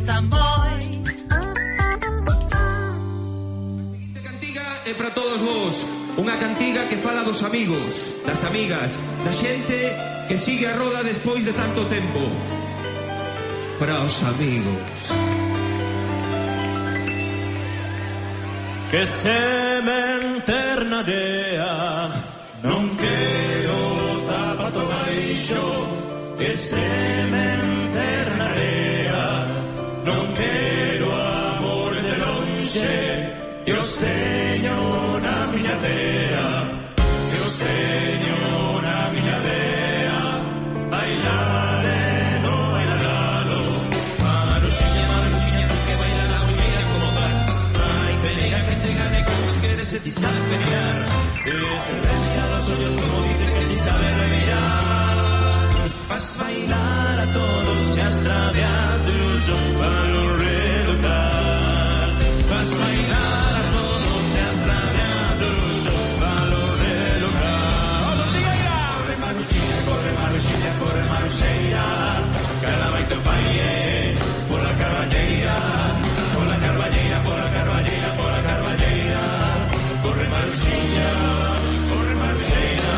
Samboy. A seguinte cantiga é para todos vos. Unha cantiga que fala dos amigos, das amigas, da xente que sigue a roda despois de tanto tempo. Para os amigos. Que semente na area, non quero zapato baixo. Que semente na area, non quero amores de lonxe. Que os teño na miña tea, que os teño na miña tea. Bailale, no bailalo. Maruxiña, que baila na muñeira como vas. Ai, pelea que chega de como queres e ti sabes pelear. Se revira los ollos como dice que ti sabe revirar. Vas bailar a todos se astradiados un valor relocar. Vas bailar a todos se astradiados un valor relocar. Corre Maruxiña, corre Maruxiña, corre Maruxeira. Cada vai teu paie pola carballeira. Pola carballeira, pola carballeira, pola carballeira. Corre Maruxiña, corre Maruxeira.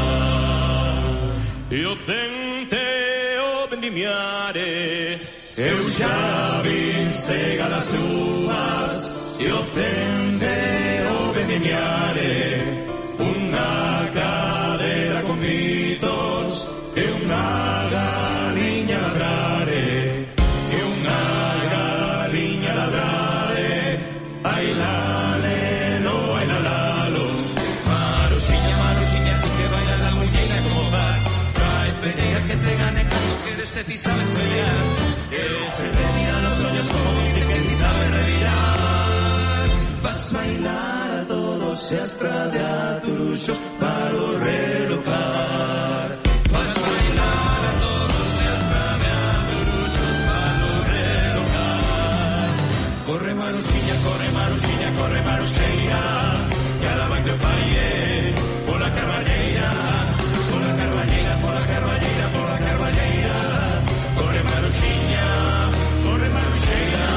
E o centeo vendimiare, eu xa vin segar as uvas. E o centeo vendimiare, unha cadera con gritos, e unha galiña ladrare, e unha galiña ladrare. Bailale, no bailalalo. Maruxiña, Maruxiña, tú que baila la muñeira como vas. Vai, pelea que che gane cando queres e ti sabes pelear. Se revira los ollos como dice que ti sabe revirar. Vas bailar a todos e hasta de aturuxos para o relocar. Vas bailar a todos e hasta de aturuxos para o relocar. Corre Maruxiña, corre Maruxiña, corre Maruxeira. E ala vai teu paie pola carballeira. Pola carballeira, pola carballeira, pola carballeira. Corre Maruxiña, corre Maruxeira.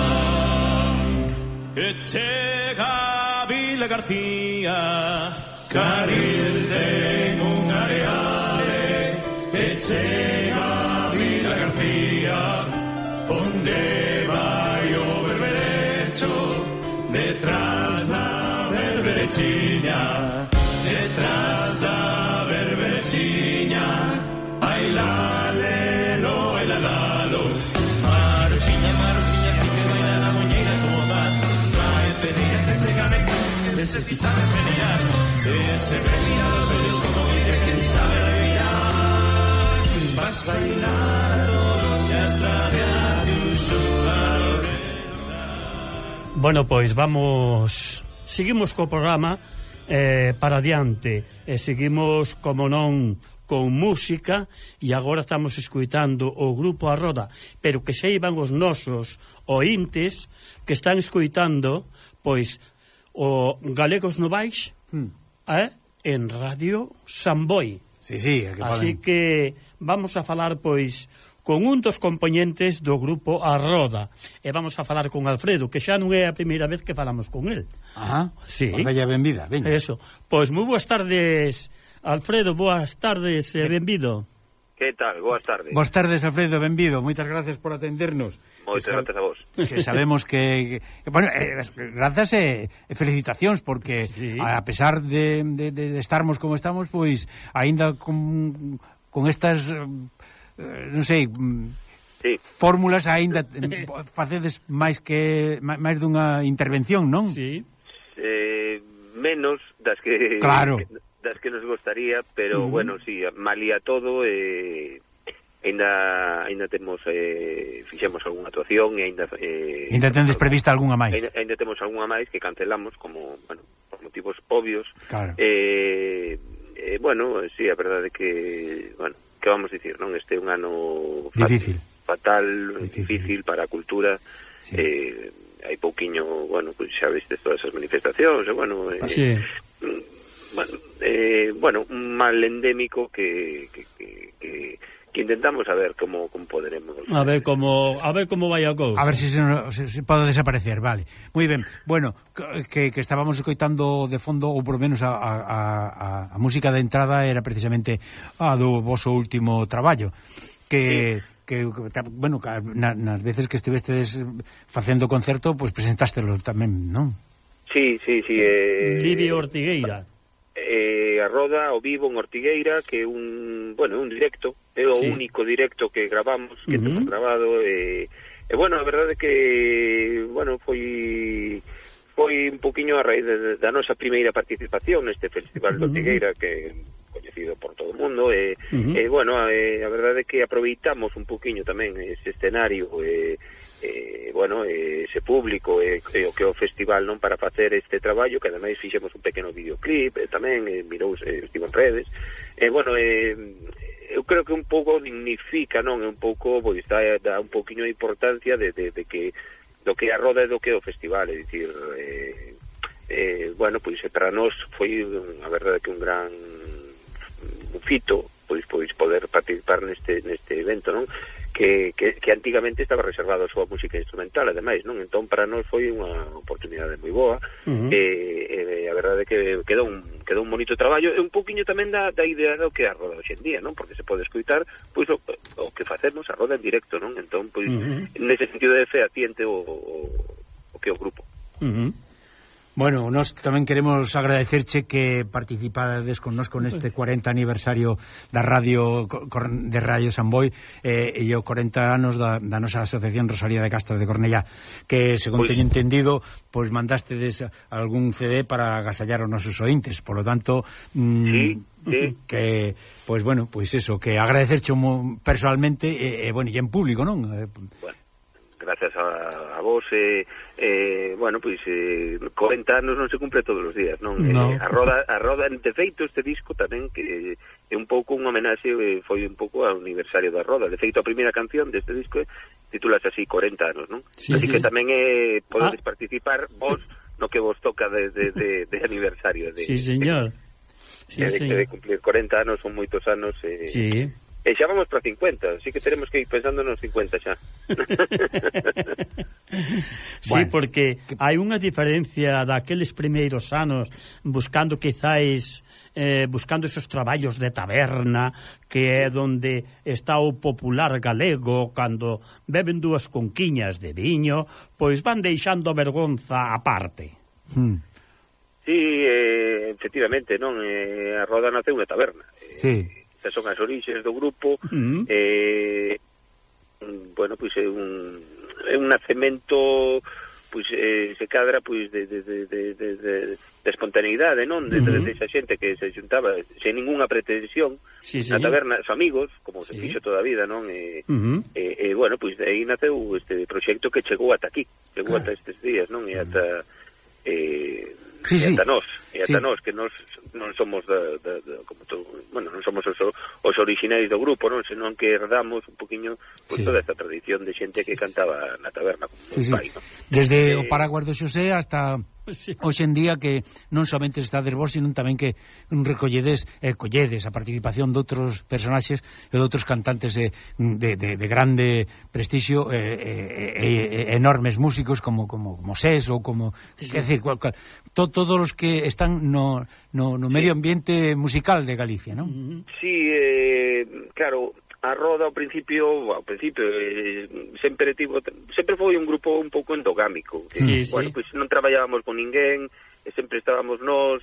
Que chega Vila García, carril ten un areale. Que chega Vila García, onde vai o berberecho. Detrás da berberechiña, detrás da berberechiña. Bailale, no bailalalo. Maruxiña, Maruxiña, que baila la muñeira como vas. Vai, pelea que che gane que ese ti sabes pelear. Se revira los ollos como dices que ti sabe revirar. Vas a bailar a todos e hasta de adiusos para o relocar. Bueno, pois vamos, seguimos co programa para adiante, seguimos, como non, con música, e agora estamos escoitando o grupo A Roda, pero que seiban os nosos ointes que están escoitando pois o Galegos Novais en Radio Samboy. Sí, sí, así que vamos a falar pois con un dos componentes do grupo A Roda, e vamos a falar con Alfredo, que xa non é a primeira vez que falamos con el. Ajá, sí. Vaya benvida, veña. Eso, pois moi boas tardes, Alfredo, boas tardes e benvido. Que tal? Boas tardes. Boas tardes, Alfredo, benvido. Moitas gracias por atendernos. Moitas gracias a vos. Que sabemos que bueno, grazas e felicitacións, porque sí, a pesar de estarmos como estamos, pois aínda con estas non sei, sí, fórmulas aínda facedes máis dunha intervención, non? Sí. Menos das que claro, das que nos gostaría, pero bueno, sí, malía todo, ainda temos fixemos algunha actuación e ainda tendes prevista algunha máis. Ainda temos algunha máis que cancelamos como, bueno, por motivos obvios. Claro. Bueno, sí, a verdade que, bueno, que vamos dicir, non? Este é un ano fatal, difícil para a cultura. Sí. Hai pouquiño, bueno, pues xa vistes todas as manifestacións, bueno, sí, bueno, un mal endémico que que intentamos a ver como poderemos. A ver como vai a cousa. A ver se pode desaparecer, vale. Moi ben. Bueno, que estábamos escoitando de fondo, ou por menos a música de entrada era precisamente a do voso último traballo, que bueno, nas veces que estivestes facendo concerto, pois presentástelo tamén, non? Sí. Livio Ortigueira. A roda ao vivo en Ortigueira, que é un directo, é o único directo que gravamos, que temos grabado, bueno, a verdade é que foi un poquinho a raíz da nosa primeira participación neste Festival de Ortigueira, que é coñecido por todo o mundo, bueno, a verdade é que aproveitamos un poquinho tamén ese escenario, ese público o que o festival non para facer este traballo, que ademais fixemos un pequeno videoclip tamén, estivo en redes, eu creo que un pouco dignifica, non, un pouco, pois dá un poquinho de importancia de que do que a roda e do que o festival, é dicir, pois para nós foi a verdade que un gran fito pois poder participar neste evento, non? Que antigamente estaba reservado a súa música instrumental, ademais, non? Entón, para nós foi unha oportunidade moi boa, a verdade é que quedou un bonito traballo, e un poquinho tamén da idea do que a roda hoxe en día, non? Porque se pode escoitar, pois, o que facemos a roda en directo, non? Entón, pois, nese sentido de fehaciente o que o grupo. Bueno, nós tamén queremos agradecerche que participades connosco neste 40 aniversario da radio de Radio Samboy e o 40 anos da nosa Asociación Rosalía de Castro de Cornellá, que, según teño entendido, pois mandastedes algún CD para agasallar os nosos ointes, polo tanto, que, pois bueno, pois eso, que agradecerche personalmente e en público, non? Bueno, gracias a vos, pois 40 anos non se cumpre todos os días, non? A roda, de feito, este disco tamén que é un pouco un homenaxe, foi un pouco ao aniversario da roda. De feito, a primeira canción deste disco titulase así 40 anos, non? Así que tamén podedes participar vos no que vos toca de aniversario. Sí, señor. De cumplir 40 anos, son moitos anos. Sí. E xa vamos para 50, así que teremos que ir pensando nos 50 xa. Sí, porque hai unha diferencia daqueles primeiros anos buscando quizáis buscando esos traballos de taberna, que é donde está o popular galego, cando beben dúas conquiñas de viño, pois van deixando a vergonza aparte. Sí, efectivamente, non? A roda naceu na taberna. Sí. Estas son as orixes do grupo. Pois é un nacemento, pois se cadra pois de espontaneidade, non? De esa xente que se xuntaba sen ningunha pretensión na taberna, os amigos, como se fixo toda a vida, non? Pois de aí naceu este proxecto que chegou ata aquí, chegou ata estes días, non? E ata ata nós, que nós non somos non somos os orixinais do grupo, non, senón que herdamos un poquinho toda esta tradición de xente que cantaba na taberna como pai, non? Desde o Paraguas do Xosé hasta hoxe en día, que non somente estades vos, sino tamén que colledes a participación de outros personaxes e de outros cantantes de grande prestixio, enormes músicos como Sés ou como, quer decir, todos os que están no medio ambiente musical de Galicia, non? Sí, claro, a roda ao principio sempre foi un grupo un pouco endogámico, pois non traballábamos con ninguén, sempre estábamos nós,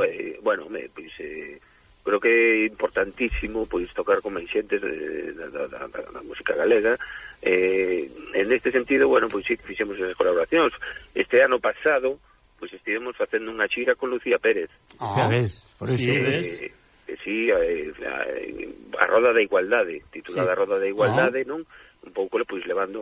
creo que é importantísimo pois tocar con máis xentes da música galega. En este sentido, pois sí que fixemos esas colaboracións. Este ano pasado pois estivemos facendo unha xira con Lucía Pérez. Por iso. Sí, a Roda da Igualdade, titulada Roda da Igualdade, non? Un pouco pois levando,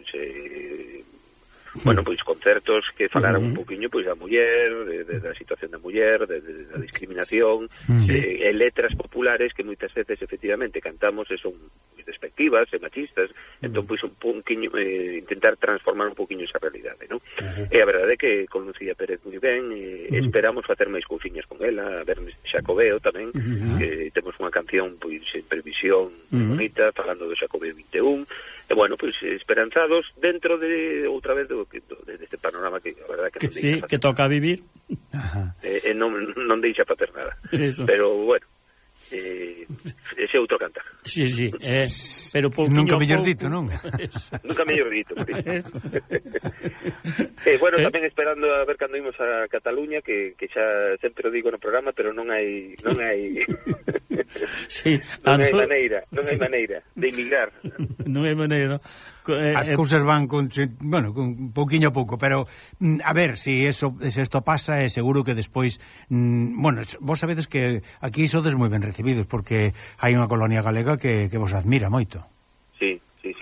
pois concertos que falaran un poquinho pois da muller, da situación da muller, da discriminación, e letras populares que moitas veces efectivamente cantamos e son selectivas e machistas, entón pois un pouquiño intentar transformar un pouquiño esa realidade, non? E a verdade é que con Lucía Pérez moi ben, esperamos facer máis cousiñas con ela, a ver neste Xacobeo tamén, que temos unha canción pois en previsión bonita, falando do Xacobeo 21, e bueno, pois esperanzados dentro de outra vez deste panorama que a verdade que non deixa que toca vivir. Non deixa facer nada. Eso. Pero bueno, ese outro cantar. Sí, pero nunca mellor dito, non? Nunca mellor dito. Bueno, tamén esperando a ver cando imos a Cataluña, que xa sempre o digo no programa, pero non hai sí, non hai maneira de emigrar. Non hai maneira. As cousas van con pouquiño a pouco, pero a ver, se isto pasa, é seguro que despois bueno, vos sabedes que aquí sodes moi ben recibidos, porque hai unha colonia galega que vos admira moito. Sí.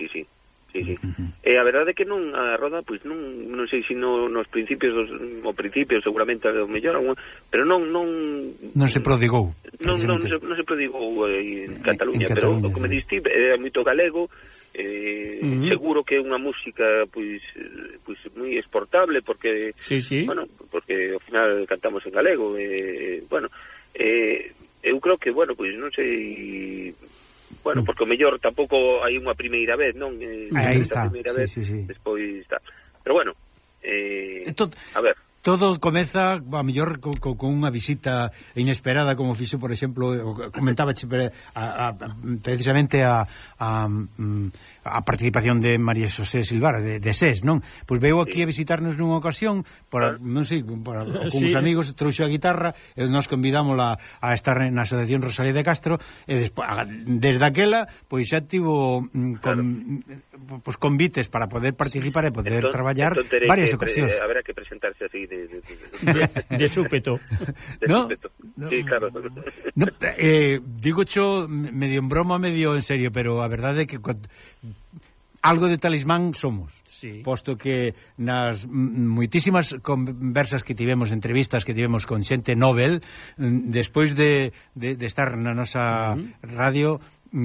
A verdade é que non a Roda, pois non sei se nos principios seguramente o mellor, pero non se prodigou. Non se prodigou en Cataluña, pero como diste, é moito galego. Seguro que é unha música pois moi exportable, porque bueno, porque ao final cantamos en galego, bueno, eu creo que bueno, pois non sei, bueno, porque o mellor tampouco hai unha primeira vez, non? Aí está. Despois está. Pero bueno, a ver, todo comeza, a mellor, con unha visita inesperada, como fixo, por exemplo, comentaba precisamente a participación de María Xosé Silvara, de SES, non? Pois veio aquí a visitarnos nunha ocasión, non sei, con uns amigos, trouxo a guitarra, e nos convidámola a estar na Asociación Rosalía de Castro, e desde aquela, pois xa tivo convites para poder participar e poder traballar varias ocasións. Haberá que presentarse así de súpeto. ¿No? Sí, claro. No, digo cho medio en broma, medio en serio, pero a verdade é que algo de talismán somos. Sí. Posto que nas moitísimas conversas que tivemos, entrevistas que tivemos con xente Nobel, despois de estar na nosa radio,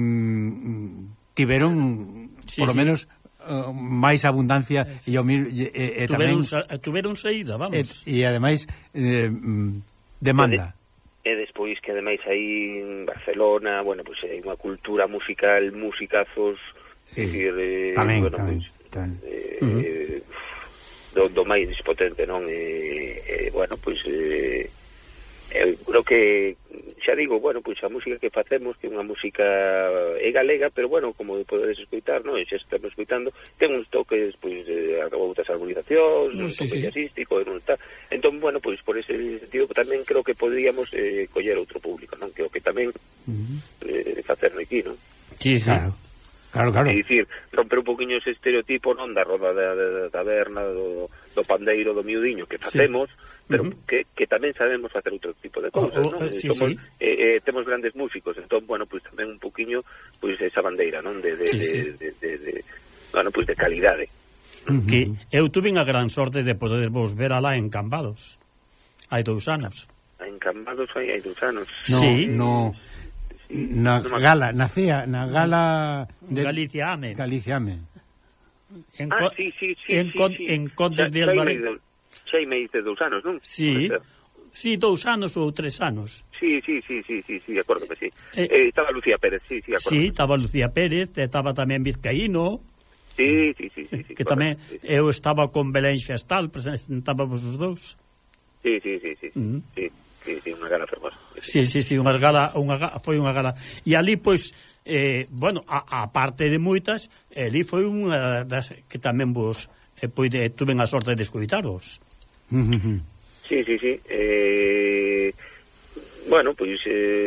tiveron por lo menos máis abundancia e tamén tuveron saída, vamos. E ademais demanda. E despois que ademais aí en Barcelona, bueno, pois hai unha cultura musical, musicazos, tamén, bueno, do máis potente, non? Bueno, pois eu creo que xa digo, bueno, pois a música que facemos, que é unha música galega, pero bueno, como podedes escoitar, non? Xa estamos escoitando, ten uns toques pois de outras armonizacións, un toque jazzístico, non está. Entón, bueno, pois por ese sentido tamén creo que poderíamos coller outro público, non? Que o que tamén facer aquí, non? Sí, claro. Claro. É dicir, romper un poquinho ese estereotipo, non, da roda da taberna, do pandeiro, do miudiño, que facemos, pero que tamén sabemos facer outro tipo de cousas, non? Temos grandes músicos, entón, bueno, pois tamén un poquinho, pois esa bandeira, non? Bueno, pois de calidade. Que eu tuve a gran sorte de poder vos ver alá en Cambados. Hai 2 anos. En Cambados hai 2 anos. Na gala de Galicia Ame. En Condes de Alvarez. Xa me dices 2 anos, non? Sí, 2 anos ou 3 anos. Sí, acordo que sí. Estaba Lucía Pérez, sí, acordo. Sí, estaba Lucía Pérez, estaba tamén Vizcaíno. Sí. Que tamén eu estaba con Belén Xestal, presentábamos os dous. Sí, unha gala fermosa. Sí, foi unha gala. E ali, pois, bueno, a parte de moitas, ali foi unha das que tamén vos tuven a sorte de escoitaros. Sí. Bueno, pois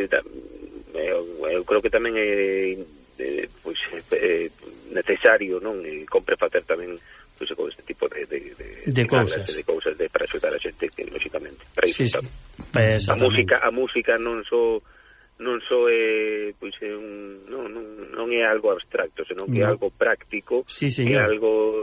eu creo que tamén é necesario, non? E compre facer tamén con este tipo de cousas, para axudar a xente, que lógicamente para iso a música non só é pois non é algo abstracto, senón que é algo práctico, é algo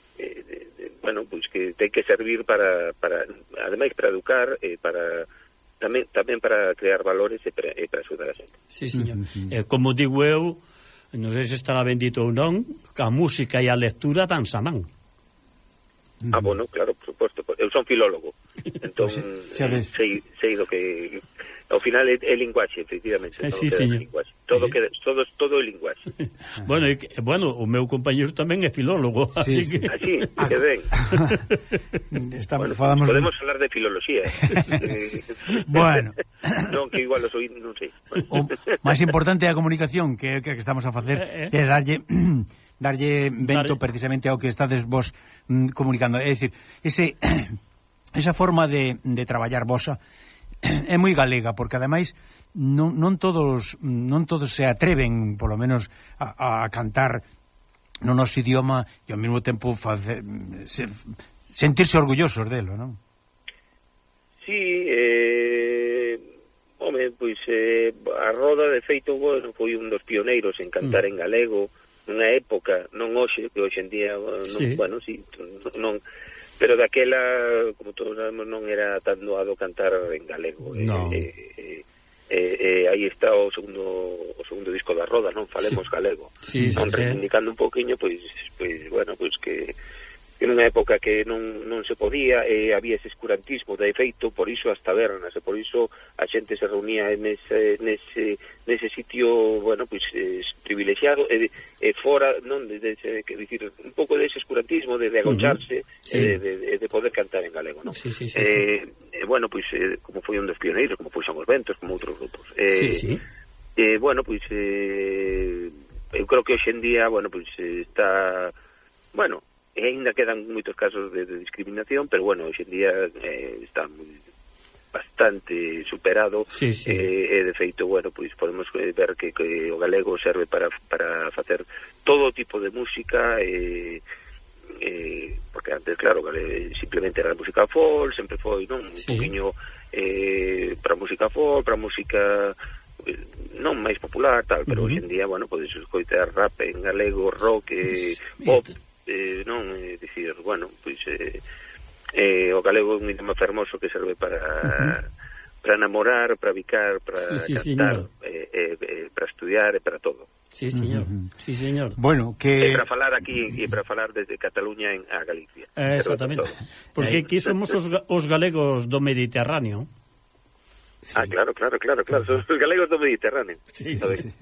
bueno, pois que ten que servir para ademais para educar, para tamén para crear valores e para axudar a xente. Sí, señor. Como digo eu, non sei se estará bendito ou non, a música e a lectura dan samán. Bueno, claro, por suposto. Eu son filólogo, entón sei do que... Ao final é linguaxe, efectivamente. Sí, señor. Todo é linguaxe. Bueno, o meu compañero tamén é filólogo. Sí, así que... Así, que ben. Podemos falar de filoloxía. Bueno. Non, que igual os oí, non sei. O máis importante é a comunicación que estamos a facer, é darlle vento precisamente ao que estades vos comunicando. É dicir, esa forma de traballar vosa é moi galega, porque ademais non todos se atreven, polo menos a cantar no noso idioma e ao mesmo tempo sentirse orgullosos delo, non? Sí, pois a Roda, de feito, bueno, foi un dos pioneiros en cantar en galego nunha época, non hoxe, que hoxe en día, bueno, sí, non... Pero daquela, como todos sabemos, non era tan doado cantar en galego. No. Aí está o segundo disco da Roda, non falemos galego. Sí, reivindicando un poquinho, pois bueno, pois que nunha época que non se podía, había ese escurantismo, de feito, por iso as tabernas, e por iso a xente se reunía nese sitio, bueno, pois privilexiado, e fora, non, que dicir, un pouco dese escurantismo, de agocharse, de poder cantar en galego, non? Sí. Bueno, pois, como foi un dos pioneiros, como foi Son os Ventos, como outros grupos. Bueno, pois, eu creo que hoxe en día, bueno, pois, está, bueno, e ainda quedan moitos casos de discriminación, pero bueno, hoxe en día está bastante superado. E de feito, bueno, pois podemos ver que o galego serve para facer todo tipo de música, porque antes, claro, simplemente era música folk, sempre foi, non? Un poquinho para música folk, para música non máis popular, tal, pero hoxe en día, bueno, podes escoitar rap en galego, rock, pop, non, dicir, bueno, pois o galego é un idioma fermoso que serve para enamorar, para bicar, para cantar, para estudiar e para todo. Sí, señor. Sí, señor. Bueno, que para falar aquí e para falar desde Cataluña a Galicia. Exactamente. Porque aquí somos os galegos do Mediterráneo. Sí. Claro. Son os galegos do Mediterráneo. Sí.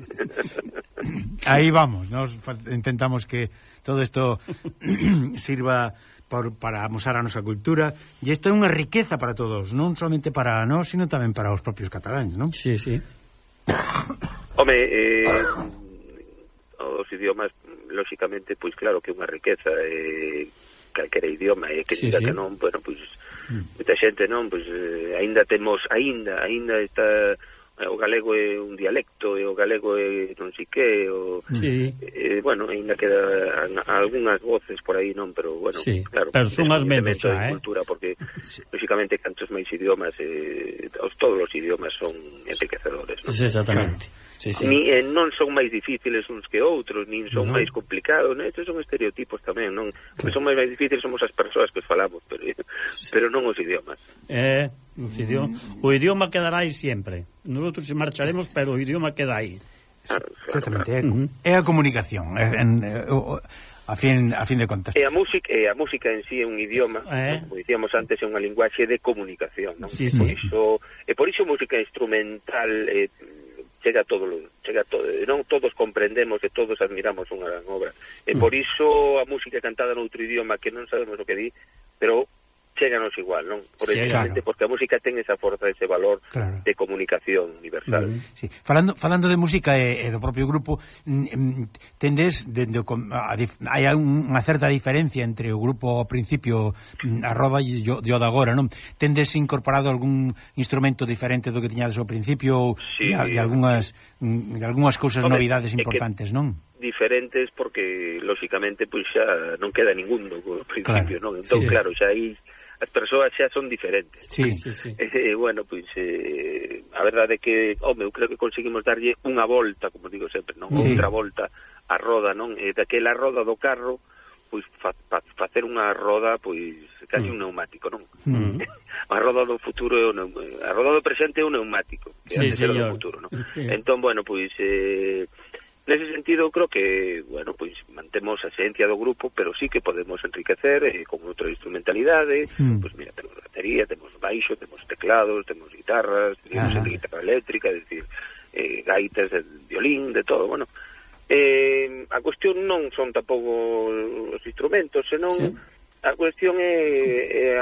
Aí vamos, nos intentamos que todo isto sirva para amosar a nosa cultura, e isto é unha riqueza para todos, non somente para nós, sino tamén para os propios cataláns, non? Sí. Home, os idiomas, lóxicamente, pois claro que é unha riqueza, calquera idioma, e que diga que non, bueno, pois moita xente non, pois aínda está... O galego é un dialecto, e o galego é non sei que, bueno, ainda quedan algunhas voces por aí, non, pero bueno, claro, pero son as menos xa, cultura, porque lógicamente cantos máis idiomas, todos os idiomas son enriquecedores, non? Exactamente. Non son máis difíciles uns que outros, nin son máis complicados, non? Estes son estereotipos tamén, non? O que son máis difíciles somos as persoas que os falamos, pero non os idiomas. O idioma quedará aí sempre. Nosotros se marcharemos, pero o idioma queda aí. Exactamente. É a comunicación, a fin de contas. E a música en sí é un idioma, como dicíamos antes, é unha linguaxe de comunicación, non? Por iso a música instrumental chega todo, non todos comprendemos e todos admiramos unha gran obra. E por iso a música cantada noutro idioma que non sabemos o que di, pero cheganos igual, non? Porque a música ten esa forza, ese valor de comunicación universal. Sí. Falando de música e do propio grupo, tendes hai unha certa diferencia entre o grupo ao principio, a Roda e o de agora, non? Tendes incorporado algún instrumento diferente do que tiñades ao principio e algunhas cousas, novidades importantes, non? Diferentes porque, lóxicamente, pois xa non queda ningún do principio, non? Entón, claro, xa aí as persoas xa son diferentes. Bueno, pois a verdade é que, eu creo que conseguimos darlle unha volta, como digo sempre, non? Outra volta a Roda, non? Daquela Roda do carro, pois facer unha roda pois casi un neumático, non? A roda do futuro é a roda do presente é un neumático, que antes era do futuro, non? Entón, bueno, pois nese sentido creo que, bueno, pois mantemos a esencia do grupo, pero sí que podemos enriquecer con outra instrumentalidade. Pois mira, temos batería, temos baixo, temos teclados, temos guitarras, temos guitarra eléctrica, é dicir, gaitas, violín, de todo, bueno. A cuestión non son tampouco os instrumentos, senón a cuestión é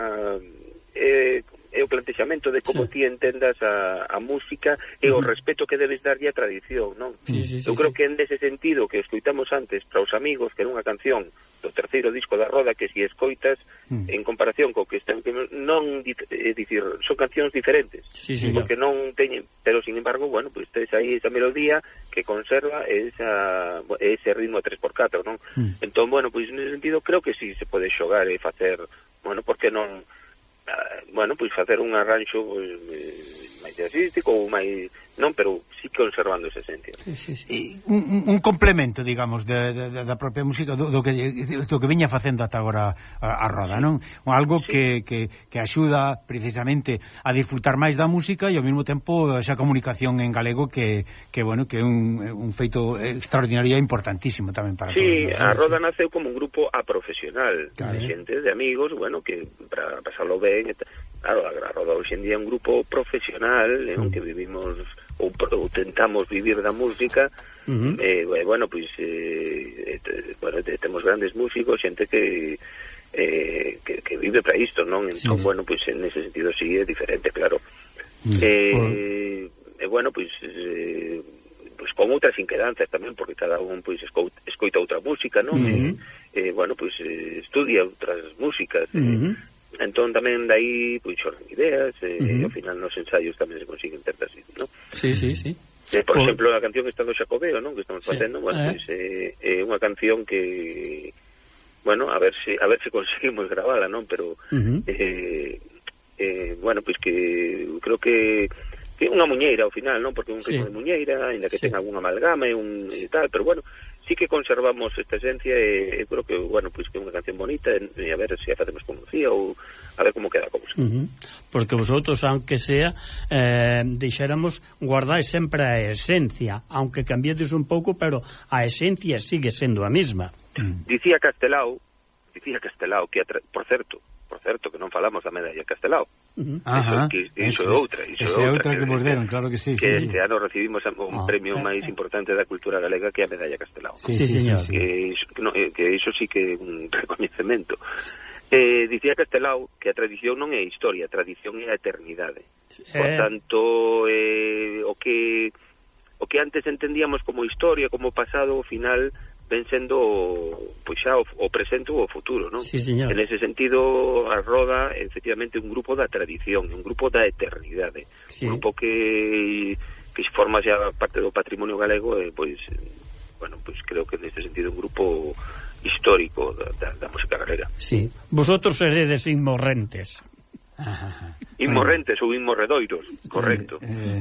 o plantexamento de como ti entendas a música e o respeto que debes darlle a tradición, non? Eu creo que en ese sentido que escoitamos antes para os amigos, que era unha canción do terceiro disco da Roda, que si escoitas en comparación co que están, non dicir, son cancións diferentes, porque non teñen, pero sin embargo, bueno, pois tes aí esa melodía que conserva ese ritmo 3x4, non? Entón, bueno, pois nese sentido creo que si se pode xogar e facer, bueno, porque non, bueno, pois facer un arranxo máis jazzístico ou máis, non, pero sí conservando esa esencia. Un complemento, digamos, da propia música do que viña facendo ata agora a Roda, non? Algo que axuda precisamente a disfrutar máis da música e ao mesmo tempo esa comunicación en galego que bueno, que é un feito extraordinario e importantísimo tamén para todos. Sí, a Roda naceu como un grupo aprofesional, de xente, de amigos, bueno, que para pasarlo ben, claro, a Roda hoxe en día é un grupo profesional, que vivimos ou tentamos vivir da música, bueno, pois bueno, temos grandes músicos, xente que vive para isto, non? Entón, bueno, pois en ese sentido sí é diferente, claro. Bueno, pois con outras inquedanzas tamén, porque cada un pois escoita outra música, non? Bueno, pois estudia outras músicas, entón tamén dai pois xordan ideas, e ao final nos ensaios tamén se consiguen certas ideas, non? Sí. Por exemplo, a canción que está do Xacobeo, non? Que estamos facendo, bueno, pois é unha canción que, bueno, a ver se conseguimos gravala, non? Pero bueno, pois que creo que é unha muñeira ao final, non? Porque é un ritmo de muñeira, ainda que ten algunha amalgama e tal, pero bueno, sí que conservamos esta esencia e creo que, bueno, pois que é unha canción bonita e a ver se a facemos como Lucía ou a ver como queda como música. Porque vosotros, aunque sea, deixáramos guardar sempre a esencia, aunque cambiades un pouco, pero a esencia sigue sendo a mesma. Dicía Castelao que, por certo, que non falamos da medalla Castelao. Iso é outra. Esa é outra que vos deron, claro que sí. Que este ano recibimos un premio máis importante da cultura galega, que é a medalla Castelao. Sí, señor. Que iso sí que é un recoñecemento. Dicía Castelao que a tradición non é historia, a tradición é a eternidade. Por tanto, o que antes entendíamos como historia, como pasado, ao final ven sendo pois xa o presente ou o futuro, non? Sí, señor. En ese sentido, a Roda é efectivamente un grupo da tradición, un grupo da eternidade, un grupo que forma xa parte do patrimonio galego, pois, bueno, pois creo que neste sentido un grupo histórico da música galega. Sí. Vosotros seredes inmorrentes. Inmorrentes ou inmorredoiros, correcto.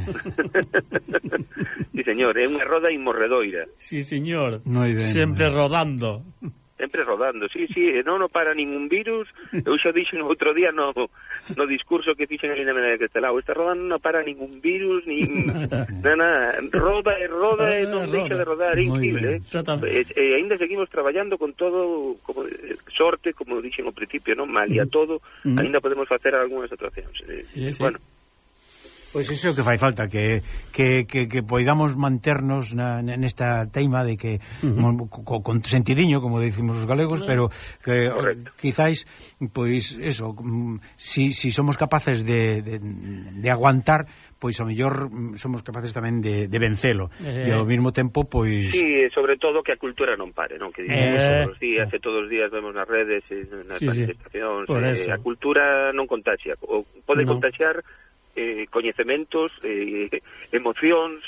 Sí, señor, é unha roda inmorredoira. Sí, señor. Moi ben. Sempre rodando. Sempre rodando, sí, non para ningún virus. Eu xa dixen outro día no discurso que fixen ali na medalla de Castelao, esta roda non para ningún virus, nada, roda e non deixa de rodar, é increíble, e ainda seguimos traballando con todo, como sorte, como dixen ao principio, non, malia todo, ainda podemos facer algunhas actuacións. Bueno, Pois iso que fai falta, que poidamos manternos nesta teima de que con sentidiño, como decimos os galegos, pero que quizáis, pois eso, si somos capaces de aguantar, pois ao mellor somos capaces tamén de vencelo, e ao mesmo tempo, pois... Sí, sobre todo que a cultura non pare, non? Que todos os días vemos nas redes, nas manifestacións, a cultura non contaxia, pode contaxiar coñecementos, emocións,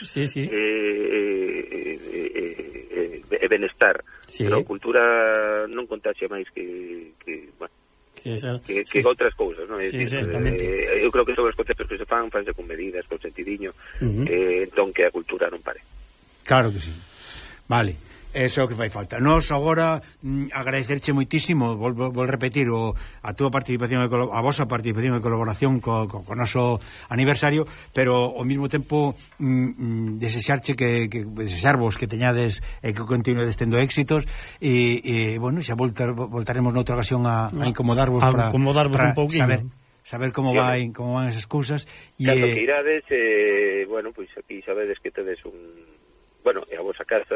e benestar, pero a cultura non contaxia máis que outras cousas, non? Eu creo que todos os conceptos que se fanse con medidas, con sentidiño, entón que a cultura non pare. Claro que sí. Vale. Eso que fai falta. Nos agora agradecerche moitísimo, volvo a repetir a túa participación, a vosa participación e colaboración co noso aniversario, pero ao mesmo tempo desexarche desexarvos que teñades e que continuedes tendo éxitos e bueno, xa voltaremos noutra ocasión a incomodarvos para un pouquinho. Saber como van esas cousas e cando que irades, bueno, pois aquí sabedes que tedes bueno, é a vosa casa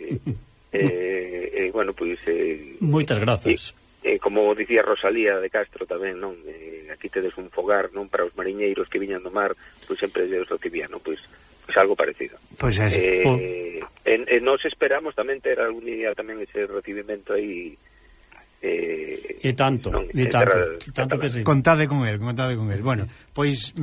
bueno, pois moitas grazas. Como dicía Rosalía de Castro tamén, non? Aquí tedes un fogar, non? Para os mariñeiros que viñan do mar, pois sempre Deus o tibiano, pois algo parecido. Pois nos esperamos tamén ter algún día tamén ese recibimento aí e tanto que sí. Contade con el. Bueno, pois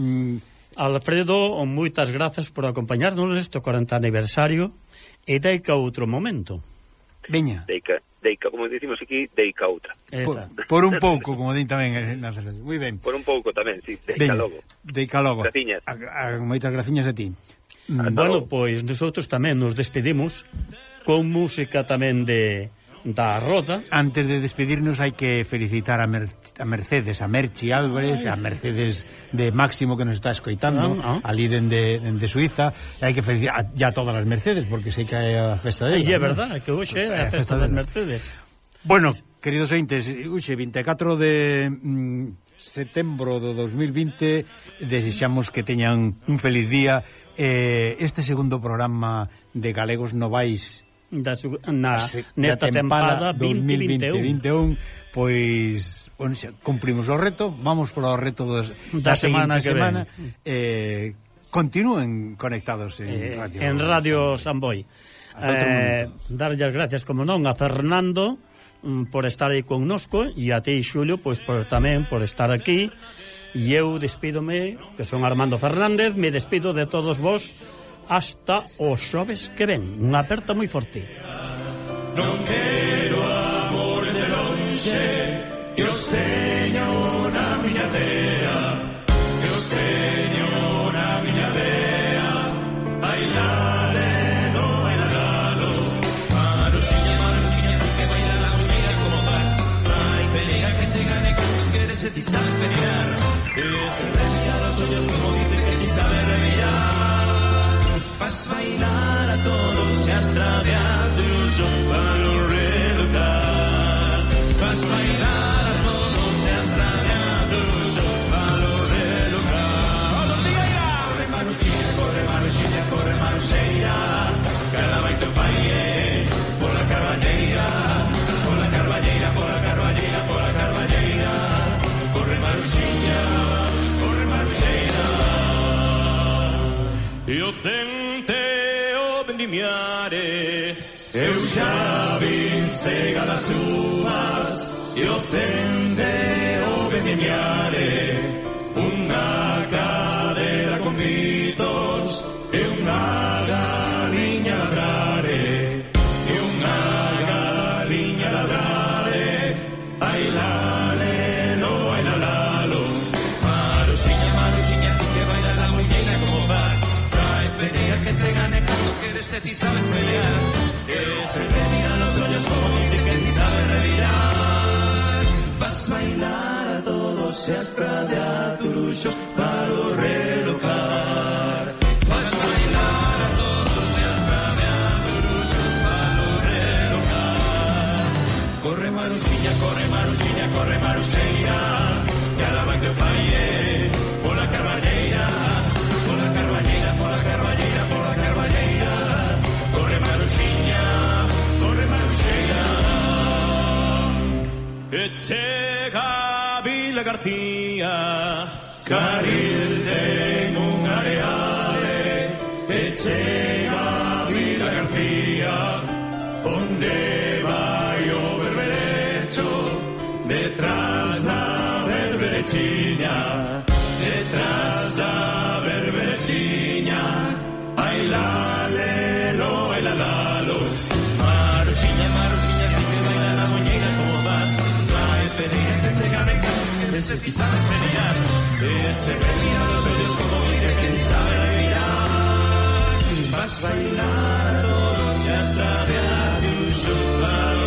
Alfredo, moitas grazas por acompañarnos neste 40 aniversario e deica outro momento. Veña. Deica, como dicimos aquí, deica outra. Por un pouco, como din tamén. Moi ben. Por un pouco tamén, sí, deica logo. Deica logo. Graciñas. Moitas graciñas a ti. Bueno, pois nosotros tamén nos despedimos con música tamén da Roda. Antes de despedirnos hai que felicitar a Mercedes, a Merchi Álvarez, a Mercedes de Máximo que nos está escoitando, ali dende Suiza. Hai que felicitar ya todas as Mercedes porque sei que é a festa delas. E é verdad, que hoxe é a festa das Mercedes. Bueno, queridos ointes, hoxe 24 de setembro do 2020, desexamos que teñan un feliz día. Este segundo programa de Galegos Novais nesta tempada 2020-2021, pois bueno, xa cumprimos o reto, vamos por o reto da semana que semana. Continúen conectados en Radio Samboy. Darlle as gracias, como non, a Fernando por estar aí connosco e a ti, Xulio, pois tamén por estar aquí. E eu despídome, que son Armando Fernández, me despido de todos vos hasta o xoves que ven. Unha aperta moi forte. Non quero amores de lonxe, que os teño na miña terra, que os teño na miña terra. Ai lalo, ai lalo, maruxiña, que baila la muñeira como vas. Ai pelea que che gane que tú queres e ti sabes pelear. Se revira los ojos como dice que ti sabe revirar. Vas a bailar a todos, se extraviar tuyo para relocar. Vas a bailar a todos, se extraviar tuyo para relocar. Corre Maruxilla, corre Maruxeira, cada vai teu pai por la carballeira, por la carballeira, por la carballeira, por la carballeira. Corre Maruxilla, corre Maruxeira. Eu tenteo vendimiare, eu xa vin sega das uvas. Eu tenteo vendimiare, unha cadera con gritos e unha galiña ladrare, e unha galiña ladrare. Ai lalelo, ai lalalo, Maruxiña, que baila la muñeira como vas. Pelea que te gane cuando quieres y ti sabes pelear. Se revira los ojos como dice que ti sabe revirar. Vas a bailar a todos y hasta de aturullos para relocar. Vas a bailar a todos y hasta de aturullos para relocar. Corre Maruxiña, corre Maruxeira, que a la vai teu pai por la carballeira. Por la carballeira, corre Maruxiña, corre Maruxeira. E chega Vila García, carril de un areale. E chega Vila García, onde vai o berberecho, detrás da berberechiña, detrás da berberechiña. Ai lalelo, ai lalalo, Maruxiña, que baila la muñeira como vas. Ai pelea que che gane que veces ti sabes pelear. Se revira los ojos como dices que ti sabe revirar. Vas a bailar a todos y hasta de bruxos para